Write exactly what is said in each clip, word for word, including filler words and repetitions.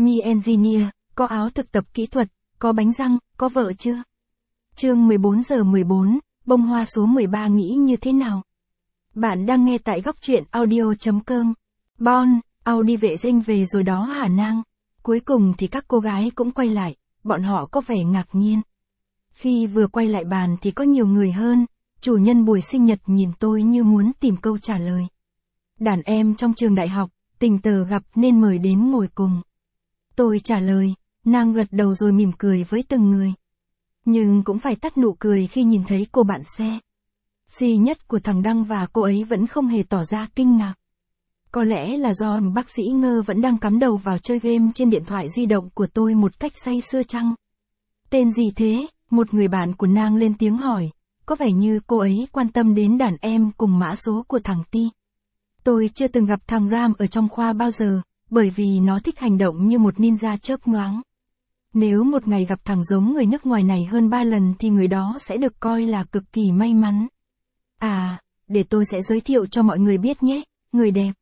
Mi Engineer, có áo thực tập kỹ thuật, có bánh răng, có vợ chưa? Chương mười bốn giờ mười bốn, bông hoa số mười ba nghĩ như thế nào? Bạn đang nghe tại góc truyện audio chấm com. Bon, Audi vệ sinh về rồi đó hả Nang? Cuối cùng thì các cô gái cũng quay lại, bọn họ có vẻ ngạc nhiên. Khi vừa quay lại bàn thì có nhiều người hơn, chủ nhân buổi sinh nhật nhìn tôi như muốn tìm câu trả lời. Đàn em trong trường đại học, tình cờ gặp nên mời đến ngồi cùng. Tôi trả lời, Nang gật đầu rồi mỉm cười với từng người. Nhưng cũng phải tắt nụ cười khi nhìn thấy cô bạn xe. Si nhất của thằng Đăng và cô ấy vẫn không hề tỏ ra kinh ngạc. Có lẽ là do bác sĩ Ngơ vẫn đang cắm đầu vào chơi game trên điện thoại di động của tôi một cách say sưa chăng? Tên gì thế? Một người bạn của Nang lên tiếng hỏi, có vẻ như cô ấy quan tâm đến đàn em cùng mã số của thằng Ti. Tôi chưa từng gặp thằng Ram ở trong khoa bao giờ, bởi vì nó thích hành động như một ninja chớp nhoáng. Nếu một ngày gặp thằng giống người nước ngoài này hơn ba lần thì người đó sẽ được coi là cực kỳ may mắn. À, để tôi sẽ giới thiệu cho mọi người biết nhé, người đẹp.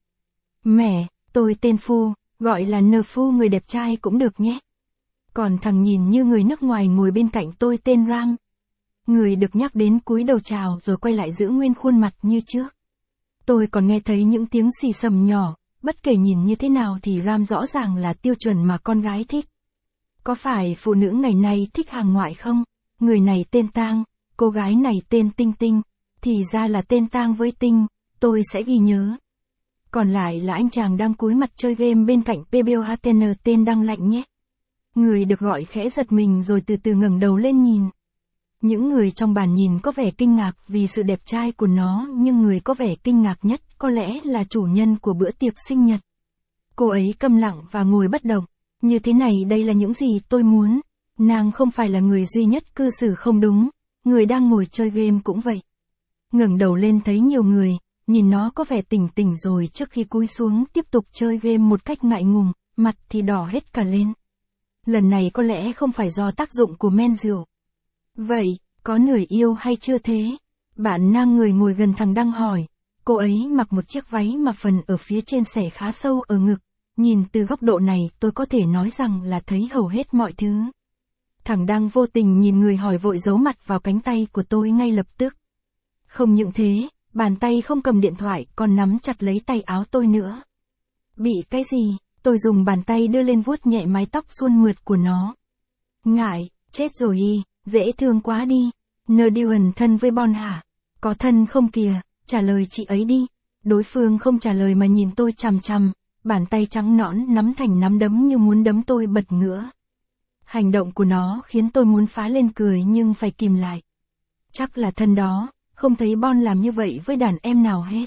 Mẹ, tôi tên Phu, gọi là N Phu người đẹp trai cũng được nhé. Còn thằng nhìn như người nước ngoài ngồi bên cạnh tôi tên Ram. Người được nhắc đến cúi đầu chào rồi quay lại giữ nguyên khuôn mặt như trước. Tôi còn nghe thấy những tiếng xì xầm nhỏ, bất kể nhìn như thế nào thì Ram rõ ràng là tiêu chuẩn mà con gái thích. Có phải phụ nữ ngày nay thích hàng ngoại không? Người này tên Tang, cô gái này tên Tinh Tinh, thì ra là tên Tang với Tinh, tôi sẽ ghi nhớ. Còn lại là anh chàng đang cúi mặt chơi game bên cạnh pê bê ô hát en tên Đăng Lạnh nhé. Người được gọi khẽ giật mình rồi từ từ ngẩng đầu lên nhìn. Những người trong bàn nhìn có vẻ kinh ngạc vì sự đẹp trai của nó, nhưng người có vẻ kinh ngạc nhất có lẽ là chủ nhân của bữa tiệc sinh nhật. Cô ấy câm lặng và ngồi bất động. Như thế này đây là những gì tôi muốn. Nàng không phải là người duy nhất cư xử không đúng, người đang ngồi chơi game cũng vậy. Ngẩng đầu lên thấy nhiều người, nhìn nó có vẻ tỉnh tỉnh rồi trước khi cúi xuống tiếp tục chơi game một cách ngại ngùng, mặt thì đỏ hết cả lên. Lần này có lẽ không phải do tác dụng của men rượu. Vậy, có người yêu hay chưa thế? Bạn Nang người ngồi gần thằng Đăng hỏi. Cô ấy mặc một chiếc váy mà phần ở phía trên xẻ khá sâu ở ngực. Nhìn từ góc độ này tôi có thể nói rằng là thấy hầu hết mọi thứ. Thằng Đăng vô tình nhìn người hỏi vội giấu mặt vào cánh tay của tôi ngay lập tức. Không những thế, bàn tay không cầm điện thoại còn nắm chặt lấy tay áo tôi nữa. Bị cái gì? Tôi dùng bàn tay đưa lên vuốt nhẹ mái tóc suôn mượt của nó. Ngại, chết rồi y, dễ thương quá đi. Nerdian thân với Bon hả? Có thân không kìa, trả lời chị ấy đi. Đối phương không trả lời mà nhìn tôi chằm chằm, bàn tay trắng nõn nắm thành nắm đấm như muốn đấm tôi bật ngửa. Hành động của nó khiến tôi muốn phá lên cười nhưng phải kìm lại. Chắc là thân đó, không thấy Bon làm như vậy với đàn em nào hết.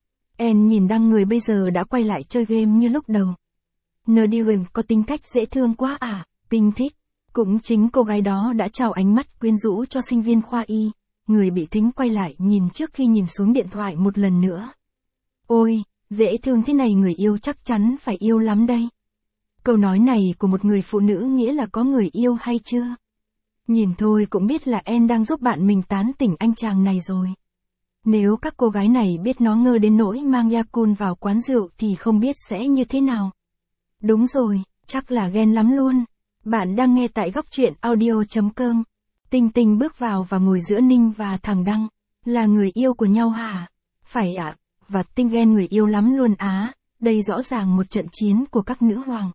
En nhìn Đăng người bây giờ đã quay lại chơi game như lúc đầu. Nerdian có tính cách dễ thương quá à, Ping thích. Cũng chính cô gái đó đã trao ánh mắt quyến rũ cho sinh viên khoa y. Người bị thính quay lại nhìn trước khi nhìn xuống điện thoại một lần nữa. Ôi, dễ thương thế này người yêu chắc chắn phải yêu lắm đây. Câu nói này của một người phụ nữ nghĩa là có người yêu hay chưa? Nhìn thôi cũng biết là En đang giúp bạn mình tán tỉnh anh chàng này rồi. Nếu các cô gái này biết nó ngơ đến nỗi mang Yakult vào quán rượu thì không biết sẽ như thế nào. Đúng rồi, chắc là ghen lắm luôn. Bạn đang nghe tại góc truyện audio chấm com. Tinh Tinh bước vào và ngồi giữa Ninh và thằng Đăng. Là người yêu của nhau hả? Phải ạ, à, và Tinh ghen người yêu lắm luôn á, đây rõ ràng một trận chiến của các nữ hoàng.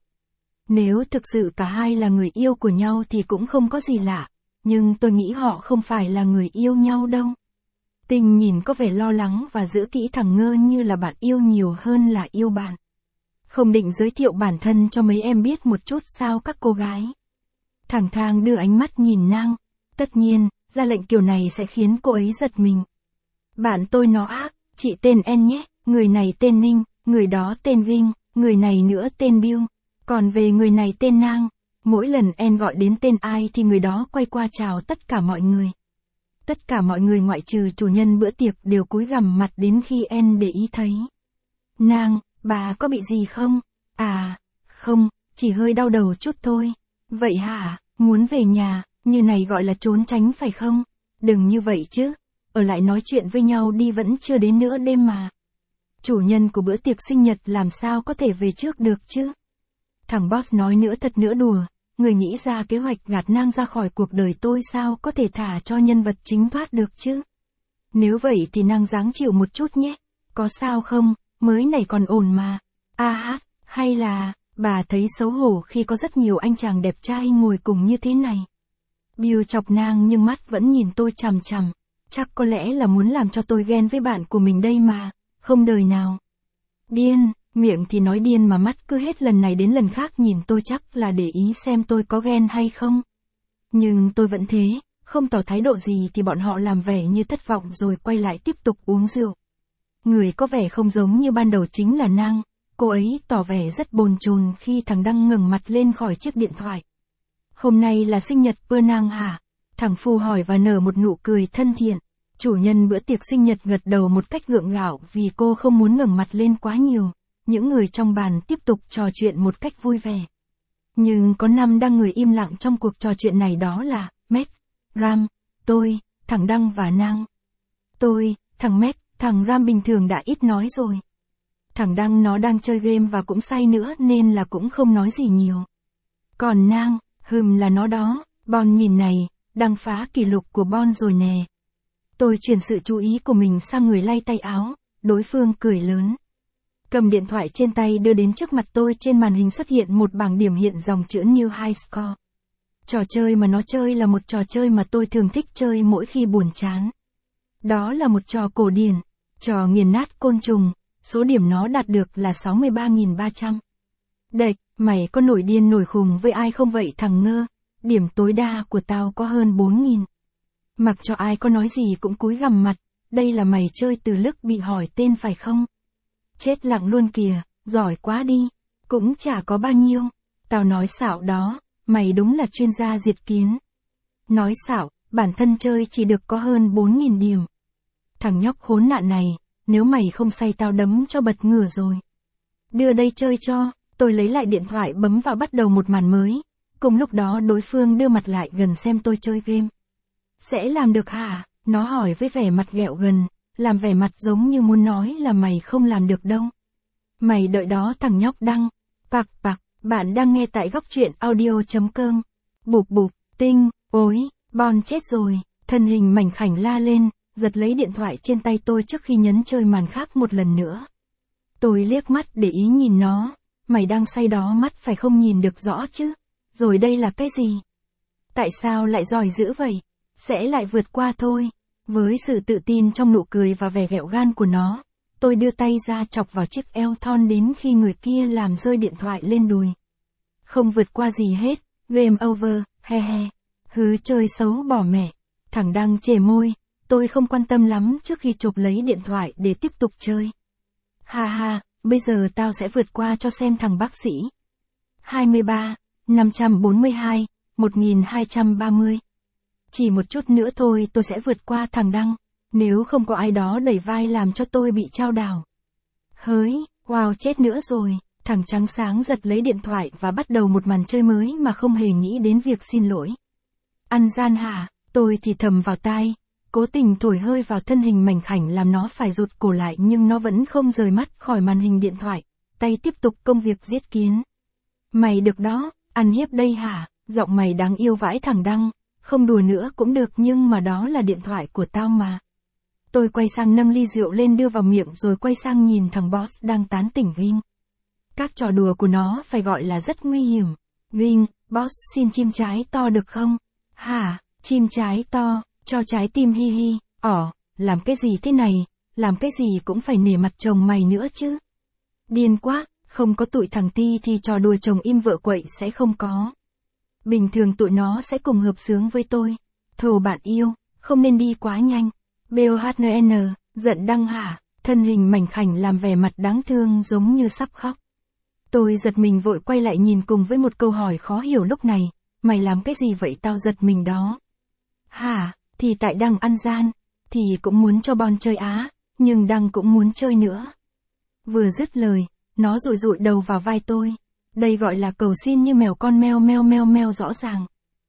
Nếu thực sự cả hai là người yêu của nhau thì cũng không có gì lạ, nhưng tôi nghĩ họ không phải là người yêu nhau đâu. Tinh nhìn có vẻ lo lắng và giữ kỹ thằng Ngơ như là bạn yêu nhiều hơn là yêu bạn. Không định giới thiệu bản thân cho mấy em biết một chút sao các cô gái. Thằng Thang đưa ánh mắt nhìn Nang. Tất nhiên, ra lệnh kiểu này sẽ khiến cô ấy giật mình. Bạn tôi nó ác, chị tên En nhé, người này tên Ninh, người đó tên Vinh, người này nữa tên Bill. Còn về người này tên Nang, mỗi lần En gọi đến tên ai thì người đó quay qua chào tất cả mọi người. Tất cả mọi người ngoại trừ chủ nhân bữa tiệc đều cúi gằm mặt đến khi En để ý thấy. Nang, bà có bị gì không? À, không, chỉ hơi đau đầu chút thôi. Vậy hả, muốn về nhà, như này gọi là trốn tránh phải không? Đừng như vậy chứ, ở lại nói chuyện với nhau đi vẫn chưa đến nửa đêm mà. Chủ nhân của bữa tiệc sinh nhật làm sao có thể về trước được chứ? Thằng boss nói nữa thật nữa đùa, người nghĩ ra kế hoạch gạt nang ra khỏi cuộc đời tôi sao có thể thả cho nhân vật chính thoát được chứ? Nếu vậy thì nang dáng chịu một chút nhé, có sao không, mới này còn ổn mà. A hát, hay là, bà thấy xấu hổ khi có rất nhiều anh chàng đẹp trai ngồi cùng như thế này. Bill chọc nang nhưng mắt vẫn nhìn tôi chằm chằm, chắc có lẽ là muốn làm cho tôi ghen với bạn của mình đây mà, không đời nào. Điên, miệng thì nói điên mà mắt cứ hết lần này đến lần khác nhìn tôi chắc là để ý xem tôi có ghen hay không. Nhưng tôi vẫn thế, không tỏ thái độ gì thì bọn họ làm vẻ như thất vọng rồi quay lại tiếp tục uống rượu. Người có vẻ không giống như ban đầu chính là nang, cô ấy tỏ vẻ rất bồn chồn khi thằng Đăng ngẩng mặt lên khỏi chiếc điện thoại. Hôm nay là sinh nhật Pơ Nang hả? Thằng Phu hỏi và nở một nụ cười thân thiện. Chủ nhân bữa tiệc sinh nhật gật đầu một cách gượng gạo vì cô không muốn ngẩng mặt lên quá nhiều. Những người trong bàn tiếp tục trò chuyện một cách vui vẻ. Nhưng có năm đang người im lặng trong cuộc trò chuyện này, đó là Matt, Ram, tôi, thằng Đăng và Nang. Tôi, thằng Matt, thằng Ram bình thường đã ít nói rồi. Thằng Đăng nó đang chơi game và cũng say nữa nên là cũng không nói gì nhiều. Còn Nang, hừm là nó đó, Bon nhìn này, đang phá kỷ lục của Bon rồi nè. Tôi chuyển sự chú ý của mình sang người lay tay áo, đối phương cười lớn. Cầm điện thoại trên tay đưa đến trước mặt tôi, trên màn hình xuất hiện một bảng điểm hiện dòng chữ New High Score. Trò chơi mà nó chơi là một trò chơi mà tôi thường thích chơi mỗi khi buồn chán. Đó là một trò cổ điển, trò nghiền nát côn trùng, số điểm nó đạt được là sáu mươi ba nghìn ba trăm. Đệch, mày có nổi điên nổi khùng với ai không vậy thằng ngơ? Điểm tối đa của tao có hơn bốn nghìn. Mặc cho ai có nói gì cũng cúi gằm mặt, đây là mày chơi từ lúc bị hỏi tên phải không? Chết lặng luôn kìa, giỏi quá đi, cũng chả có bao nhiêu. Tao nói xạo đó, mày đúng là chuyên gia diệt kiến. Nói xạo, bản thân chơi chỉ được có hơn bốn nghìn điểm. Thằng nhóc khốn nạn này, nếu mày không say tao đấm cho bật ngửa rồi. Đưa đây chơi cho, tôi lấy lại điện thoại bấm vào bắt đầu một màn mới. Cùng lúc đó đối phương đưa mặt lại gần xem tôi chơi game. Sẽ làm được hả? Nó hỏi với vẻ mặt ghẹo gần, làm vẻ mặt giống như muốn nói là mày không làm được đâu. Mày đợi đó thằng nhóc Đăng. Pạc pạc, bạn đang nghe tại góc truyện audio chấm com. Bụp bụp, tinh, ối, Bon chết rồi, thân hình mảnh khảnh la lên, giật lấy điện thoại trên tay tôi trước khi nhấn chơi màn khác một lần nữa. Tôi liếc mắt để ý nhìn nó, mày đang say đó mắt phải không nhìn được rõ chứ, rồi đây là cái gì? Tại sao lại giỏi dữ vậy? Sẽ lại vượt qua thôi. Với sự tự tin trong nụ cười và vẻ ghẹo gan của nó, tôi đưa tay ra chọc vào chiếc eo thon đến khi người kia làm rơi điện thoại lên đùi. Không vượt qua gì hết, game over, he he. Hứ chơi xấu bỏ mẹ. Thằng Đăng chề môi, tôi không quan tâm lắm trước khi chụp lấy điện thoại để tiếp tục chơi. Ha ha, bây giờ tao sẽ vượt qua cho xem thằng bác sĩ. hai mươi ba, năm trăm bốn mươi hai, một nghìn hai trăm ba mươi. Chỉ một chút nữa thôi tôi sẽ vượt qua thằng Đăng, nếu không có ai đó đẩy vai làm cho tôi bị chao đảo. Hỡi, wow chết nữa rồi, thằng trắng sáng giật lấy điện thoại và bắt đầu một màn chơi mới mà không hề nghĩ đến việc xin lỗi. Ăn gian hả, tôi thì thầm vào tai, cố tình thổi hơi vào thân hình mảnh khảnh làm nó phải rụt cổ lại nhưng nó vẫn không rời mắt khỏi màn hình điện thoại, tay tiếp tục công việc giết kiến. Mày được đó, ăn hiếp đây hả, giọng mày đáng yêu vãi thằng Đăng. Không đùa nữa cũng được nhưng mà đó là điện thoại của tao mà. Tôi quay sang nâng ly rượu lên đưa vào miệng rồi quay sang nhìn thằng boss đang tán tỉnh Ging. Các trò đùa của nó phải gọi là rất nguy hiểm. Ging, boss xin chim trái to được không? Hả, chim trái to, cho trái tim hi hi, ỏ, làm cái gì thế này, làm cái gì cũng phải nể mặt chồng mày nữa chứ. Điên quá, không có tụi thằng Ti thì trò đùa chồng im vợ quậy sẽ không có. Bình thường tụi nó sẽ cùng hợp sướng với tôi. Thồ bạn yêu, không nên đi quá nhanh. Bohn, giận Đăng hả, thân hình mảnh khảnh làm vẻ mặt đáng thương giống như sắp khóc. Tôi giật mình vội quay lại nhìn cùng với một câu hỏi khó hiểu lúc này, mày làm cái gì vậy tao giật mình đó. Hả, thì tại Đăng ăn gian, thì cũng muốn cho Bon chơi á, nhưng Đăng cũng muốn chơi nữa. Vừa dứt lời, nó rụi rụi đầu vào vai tôi. Đây gọi là cầu xin như mèo con meo meo meo meo rõ ràng.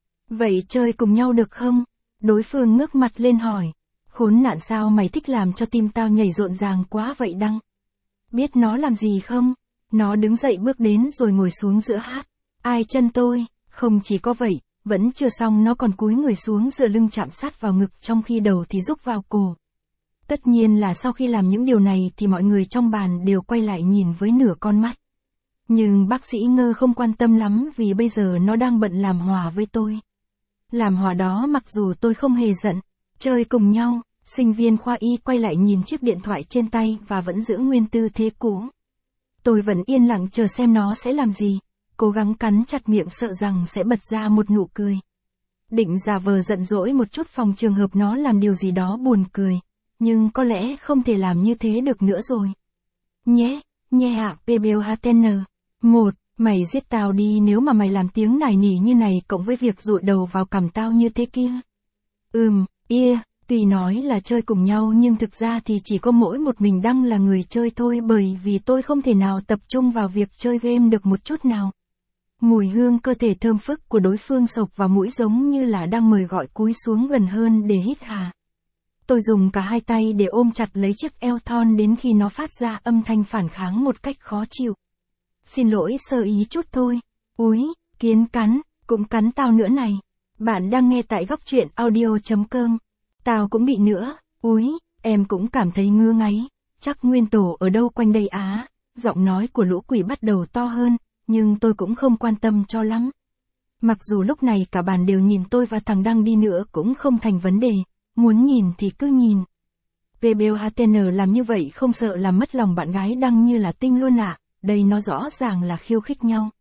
Vậy chơi cùng nhau được không? Đối phương ngước mặt lên hỏi. Khốn nạn sao mày thích làm cho tim tao nhảy rộn ràng quá vậy Đăng? Biết nó làm gì không? Nó đứng dậy bước đến rồi ngồi xuống giữa hát. Ai chân tôi, không chỉ có vậy, vẫn chưa xong nó còn cúi người xuống dựa lưng chạm sát vào ngực trong khi đầu thì rúc vào cổ. Tất nhiên là sau khi làm những điều này thì mọi người trong bàn đều quay lại nhìn với nửa con mắt. Nhưng bác sĩ Ngơ không quan tâm lắm vì bây giờ nó đang bận làm hòa với tôi. Làm hòa đó mặc dù tôi không hề giận, chơi cùng nhau, sinh viên khoa y quay lại nhìn chiếc điện thoại trên tay và vẫn giữ nguyên tư thế cũ. Tôi vẫn yên lặng chờ xem nó sẽ làm gì, cố gắng cắn chặt miệng sợ rằng sẽ bật ra một nụ cười. Định giả vờ giận dỗi một chút phòng trường hợp nó làm điều gì đó buồn cười, nhưng có lẽ không thể làm như thế được nữa rồi. Nhé, nhé ạ, pê bê o hát en. Một, mày giết tao đi nếu mà mày làm tiếng nài nỉ như này cộng với việc dụi đầu vào cằm tao như thế kia. Ừm, yeah, tuy nói là chơi cùng nhau nhưng thực ra thì chỉ có mỗi một mình Đăng là người chơi thôi bởi vì tôi không thể nào tập trung vào việc chơi game được một chút nào. Mùi hương cơ thể thơm phức của đối phương sộc vào mũi giống như là đang mời gọi cúi xuống gần hơn để hít hà. Tôi dùng cả hai tay để ôm chặt lấy chiếc eo thon đến khi nó phát ra âm thanh phản kháng một cách khó chịu. Xin lỗi sơ ý chút thôi. Úi, kiến cắn, cũng cắn tao nữa này. Bạn đang nghe tại góc truyện audio chấm com. Tao cũng bị nữa. Úi, em cũng cảm thấy ngứa ngáy. Chắc nguyên tổ ở đâu quanh đây á. Giọng nói của lũ quỷ bắt đầu to hơn, nhưng tôi cũng không quan tâm cho lắm. Mặc dù lúc này cả bàn đều nhìn tôi và thằng Đăng đi nữa cũng không thành vấn đề. Muốn nhìn thì cứ nhìn. pê bê o hát en làm như vậy không sợ làm mất lòng bạn gái Đăng như là Tinh luôn ạ. À. Đây nó rõ ràng là khiêu khích nhau.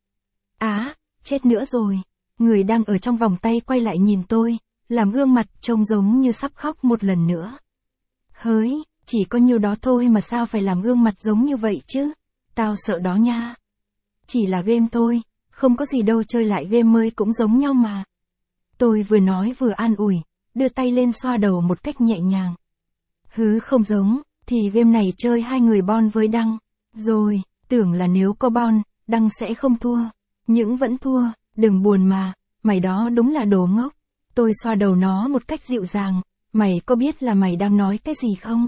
Á, chết nữa rồi. Người đang ở trong vòng tay quay lại nhìn tôi, làm gương mặt trông giống như sắp khóc một lần nữa. Hỡi, chỉ có nhiêu đó thôi mà sao phải làm gương mặt giống như vậy chứ? Tao sợ đó nha. Chỉ là game thôi, không có gì đâu, chơi lại game mới cũng giống nhau mà. Tôi vừa nói vừa an ủi, đưa tay lên xoa đầu một cách nhẹ nhàng. Hứ không giống, thì game này chơi hai người bon với Đăng. Rồi, tưởng là nếu có bon, Đăng sẽ không thua. Nhưng vẫn thua, đừng buồn mà, mày đó đúng là đồ ngốc. Tôi xoa đầu nó một cách dịu dàng, mày có biết là mày đang nói cái gì không?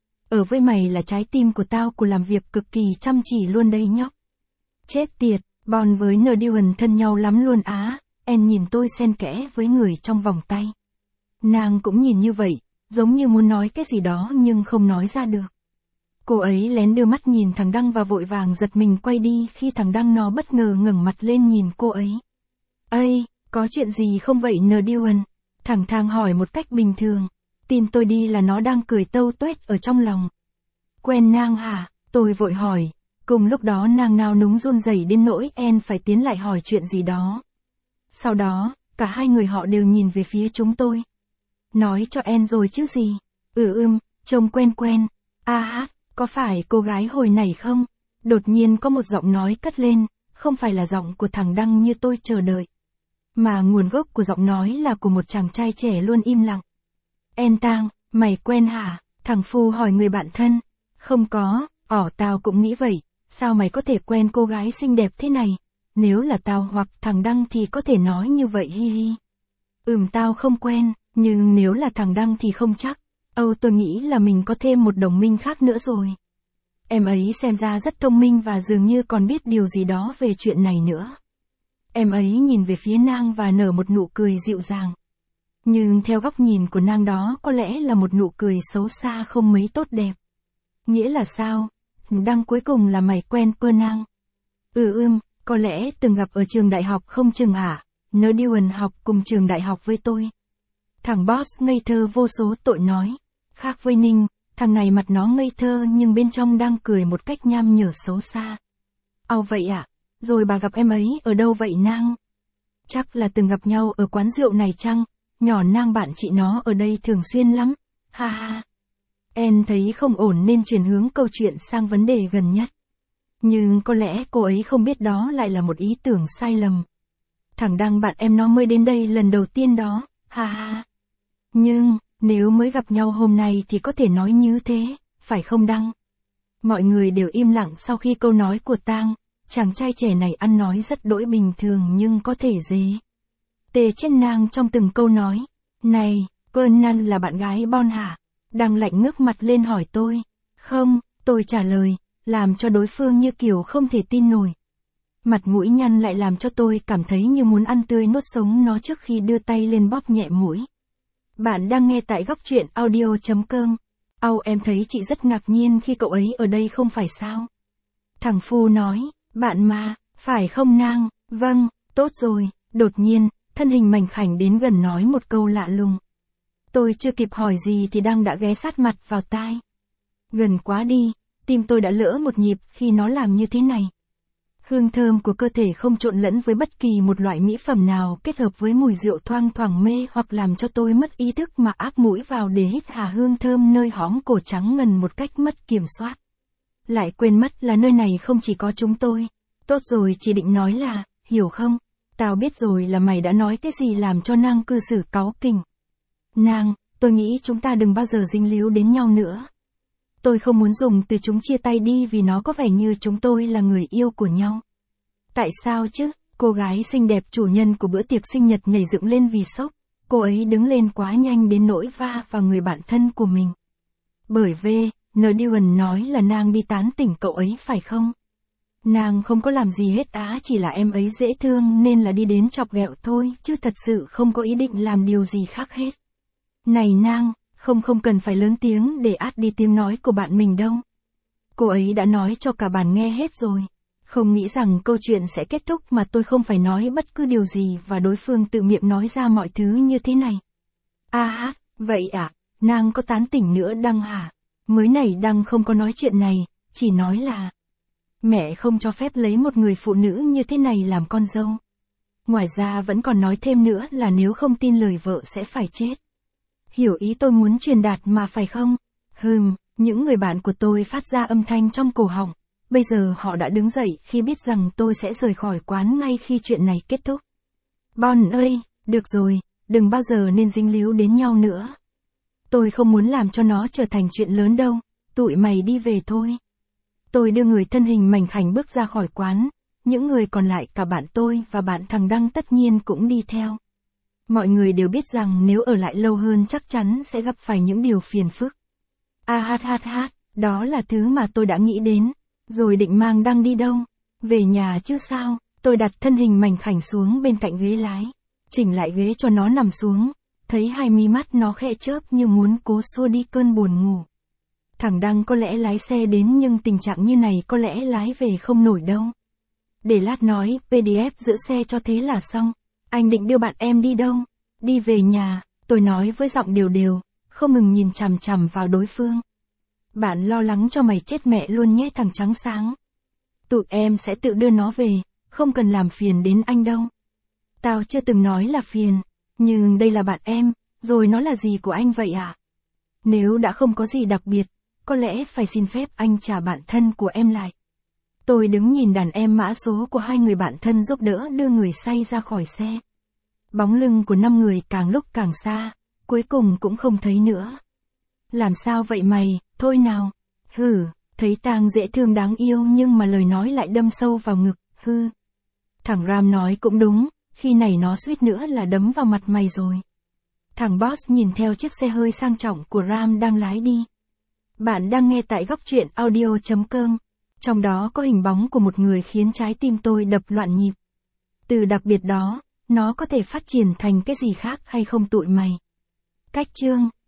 Ở với mày là trái tim của tao, của làm việc cực kỳ chăm chỉ luôn đây nhóc. Chết tiệt, Bon với Nerdillion thân nhau lắm luôn á. En nhìn tôi xen kẽ với người trong vòng tay. Nàng cũng nhìn như vậy, giống như muốn nói cái gì đó nhưng không nói ra được. Cô ấy lén đưa mắt nhìn thằng Đăng và vội vàng giật mình quay đi khi thằng Đăng nó bất ngờ ngẩng mặt lên nhìn cô ấy. Ây, có chuyện gì không vậy Nerdillion? Thằng thang hỏi một cách bình thường. Tin tôi đi là nó đang cười tâu tuét ở trong lòng. Quen nàng hả? Tôi vội hỏi. Cùng lúc đó nàng nao núng run rẩy đến nỗi En phải tiến lại hỏi chuyện gì đó. Sau đó, cả hai người họ đều nhìn về phía chúng tôi. Nói cho En rồi chứ gì? Ừ ưm, trông quen quen. A hát, có phải cô gái hồi nãy không? Đột nhiên có một giọng nói cất lên, không phải là giọng của thằng Đăng như tôi chờ đợi. Mà nguồn gốc của giọng nói là của một chàng trai trẻ luôn im lặng. En Tang, mày quen hả? Thằng Phu hỏi người bạn thân. Không có, ỏ tao cũng nghĩ vậy. Sao mày có thể quen cô gái xinh đẹp thế này? Nếu là tao hoặc thằng Đăng thì có thể nói như vậy hi hi. Ừm tao không quen, nhưng nếu là thằng Đăng thì không chắc. Âu tôi nghĩ là mình có thêm một đồng minh khác nữa rồi. Em ấy xem ra rất thông minh và dường như còn biết điều gì đó về chuyện này nữa. Em ấy nhìn về phía nàng và nở một nụ cười dịu dàng. Nhưng theo góc nhìn của nàng đó có lẽ là một nụ cười xấu xa không mấy tốt đẹp. Nghĩa là sao? Đăng cuối cùng là mày quen pơ nàng. Ừ ưm, có lẽ từng gặp ở trường đại học không chừng hả? Nerdillion học cùng trường đại học với tôi. Thằng boss ngây thơ vô số tội nói. Khác với Ninh, thằng này mặt nó ngây thơ nhưng bên trong đang cười một cách nham nhở xấu xa. Ào vậy ạ? À? Rồi bà gặp em ấy ở đâu vậy nang? Chắc là từng gặp nhau ở quán rượu này chăng? Nhỏ nang bạn chị nó ở đây thường xuyên lắm. Ha ha. En thấy không ổn nên chuyển hướng câu chuyện sang vấn đề gần nhất. Nhưng có lẽ cô ấy không biết đó lại là một ý tưởng sai lầm. Thằng Đăng bạn em nó mới đến đây lần đầu tiên đó. Ha ha. Nhưng, nếu mới gặp nhau hôm nay thì có thể nói như thế, phải không Đăng? Mọi người đều im lặng sau khi câu nói của Tang. Chàng trai trẻ này ăn nói rất đỗi bình thường nhưng có thể dế. Tề chết nàng trong từng câu nói. Này, Pernan là bạn gái Bon hả? Đăng lạnh ngước mặt lên hỏi tôi. Không, tôi trả lời, làm cho đối phương như kiểu không thể tin nổi. Mặt mũi nhăn lại làm cho tôi cảm thấy như muốn ăn tươi nuốt sống nó trước khi đưa tay lên bóp nhẹ mũi. Bạn đang nghe tại góc truyện audio chấm com. Ау, em thấy chị rất ngạc nhiên khi cậu ấy ở đây không phải sao? Thằng Phu nói, bạn mà, phải không nang? Vâng, tốt rồi. Đột nhiên, thân hình mảnh khảnh đến gần nói một câu lạ lùng. Tôi chưa kịp hỏi gì thì đang đã ghé sát mặt vào tai. Gần quá đi, tim tôi đã lỡ một nhịp khi nó làm như thế này. Hương thơm của cơ thể không trộn lẫn với bất kỳ một loại mỹ phẩm nào kết hợp với mùi rượu thoang thoảng mê hoặc làm cho tôi mất ý thức mà áp mũi vào để hít hà hương thơm nơi hõm cổ trắng ngần một cách mất kiểm soát. Lại quên mất là nơi này không chỉ có chúng tôi. Tốt rồi, chỉ định nói là, hiểu không? Tao biết rồi là mày đã nói cái gì làm cho Nang cư xử cáu kỉnh. Nang, tôi nghĩ chúng ta đừng bao giờ dính líu đến nhau nữa. Tôi không muốn dùng từ chúng chia tay đi vì nó có vẻ như chúng tôi là người yêu của nhau. Tại sao chứ? Cô gái xinh đẹp chủ nhân của bữa tiệc sinh nhật nhảy dựng lên vì sốc. Cô ấy đứng lên quá nhanh đến nỗi va vào người bạn thân của mình. Bởi vì, N. Dylan nói là Nang đi tán tỉnh cậu ấy phải không? Nàng không có làm gì hết á, chỉ là em ấy dễ thương nên là đi đến chọc ghẹo thôi, chứ thật sự không có ý định làm điều gì khác hết. Này Nang, không không cần phải lớn tiếng để át đi tiếng nói của bạn mình đâu. Cô ấy đã nói cho cả bàn nghe hết rồi. Không nghĩ rằng câu chuyện sẽ kết thúc mà tôi không phải nói bất cứ điều gì và đối phương tự miệng nói ra mọi thứ như thế này. À hát, vậy à, Nang có tán tỉnh nữa Đăng hả? Mới này Đăng không có nói chuyện này, chỉ nói là mẹ không cho phép lấy một người phụ nữ như thế này làm con dâu. Ngoài ra vẫn còn nói thêm nữa là nếu không tin lời vợ sẽ phải chết. Hiểu ý tôi muốn truyền đạt mà phải không? Hừm, những người bạn của tôi phát ra âm thanh trong cổ họng. Bây giờ họ đã đứng dậy khi biết rằng tôi sẽ rời khỏi quán ngay khi chuyện này kết thúc. Bon ơi, được rồi, đừng bao giờ nên dính líu đến nhau nữa. Tôi không muốn làm cho nó trở thành chuyện lớn đâu, tụi mày đi về thôi. Tôi đưa người thân hình mảnh khảnh bước ra khỏi quán, những người còn lại cả bạn tôi và bạn thằng Đăng tất nhiên cũng đi theo. Mọi người đều biết rằng nếu ở lại lâu hơn chắc chắn sẽ gặp phải những điều phiền phức. À hát hát hát, đó là thứ mà tôi đã nghĩ đến. Rồi định mang Đăng đi đâu? Về nhà chứ sao? Tôi đặt thân hình mảnh khảnh xuống bên cạnh ghế lái, chỉnh lại ghế cho nó nằm xuống, thấy hai mí mắt nó khẽ chớp như muốn cố xua đi cơn buồn ngủ. Thằng Đăng có lẽ lái xe đến nhưng tình trạng như này có lẽ lái về không nổi đâu. Để lát nói, pê đê ép giữ xe cho thế là xong. Anh định đưa bạn em đi đâu? Đi về nhà, tôi nói với giọng đều đều, không ngừng nhìn chằm chằm vào đối phương. Bạn lo lắng cho mày chết mẹ luôn nhé thằng trắng sáng. Tụi em sẽ tự đưa nó về, không cần làm phiền đến anh đâu. Tao chưa từng nói là phiền, nhưng đây là bạn em, rồi nó là gì của anh vậy à? Nếu đã không có gì đặc biệt, có lẽ phải xin phép anh trả bạn thân của em lại. Tôi đứng nhìn đàn em mã số của hai người bạn thân giúp đỡ đưa người say ra khỏi xe. Bóng lưng của năm người càng lúc càng xa, cuối cùng cũng không thấy nữa. Làm sao vậy mày, thôi nào. Hừ, thấy Tang dễ thương đáng yêu nhưng mà lời nói lại đâm sâu vào ngực, hư. Thằng Ram nói cũng đúng, khi này nó suýt nữa là đấm vào mặt mày rồi. Thằng Boss nhìn theo chiếc xe hơi sang trọng của Ram đang lái đi. Bạn đang nghe tại góc truyện audio chấm com. Trong đó có hình bóng của một người khiến trái tim tôi đập loạn nhịp. Từ đặc biệt đó, nó có thể phát triển thành cái gì khác hay không tụi mày? Cách chương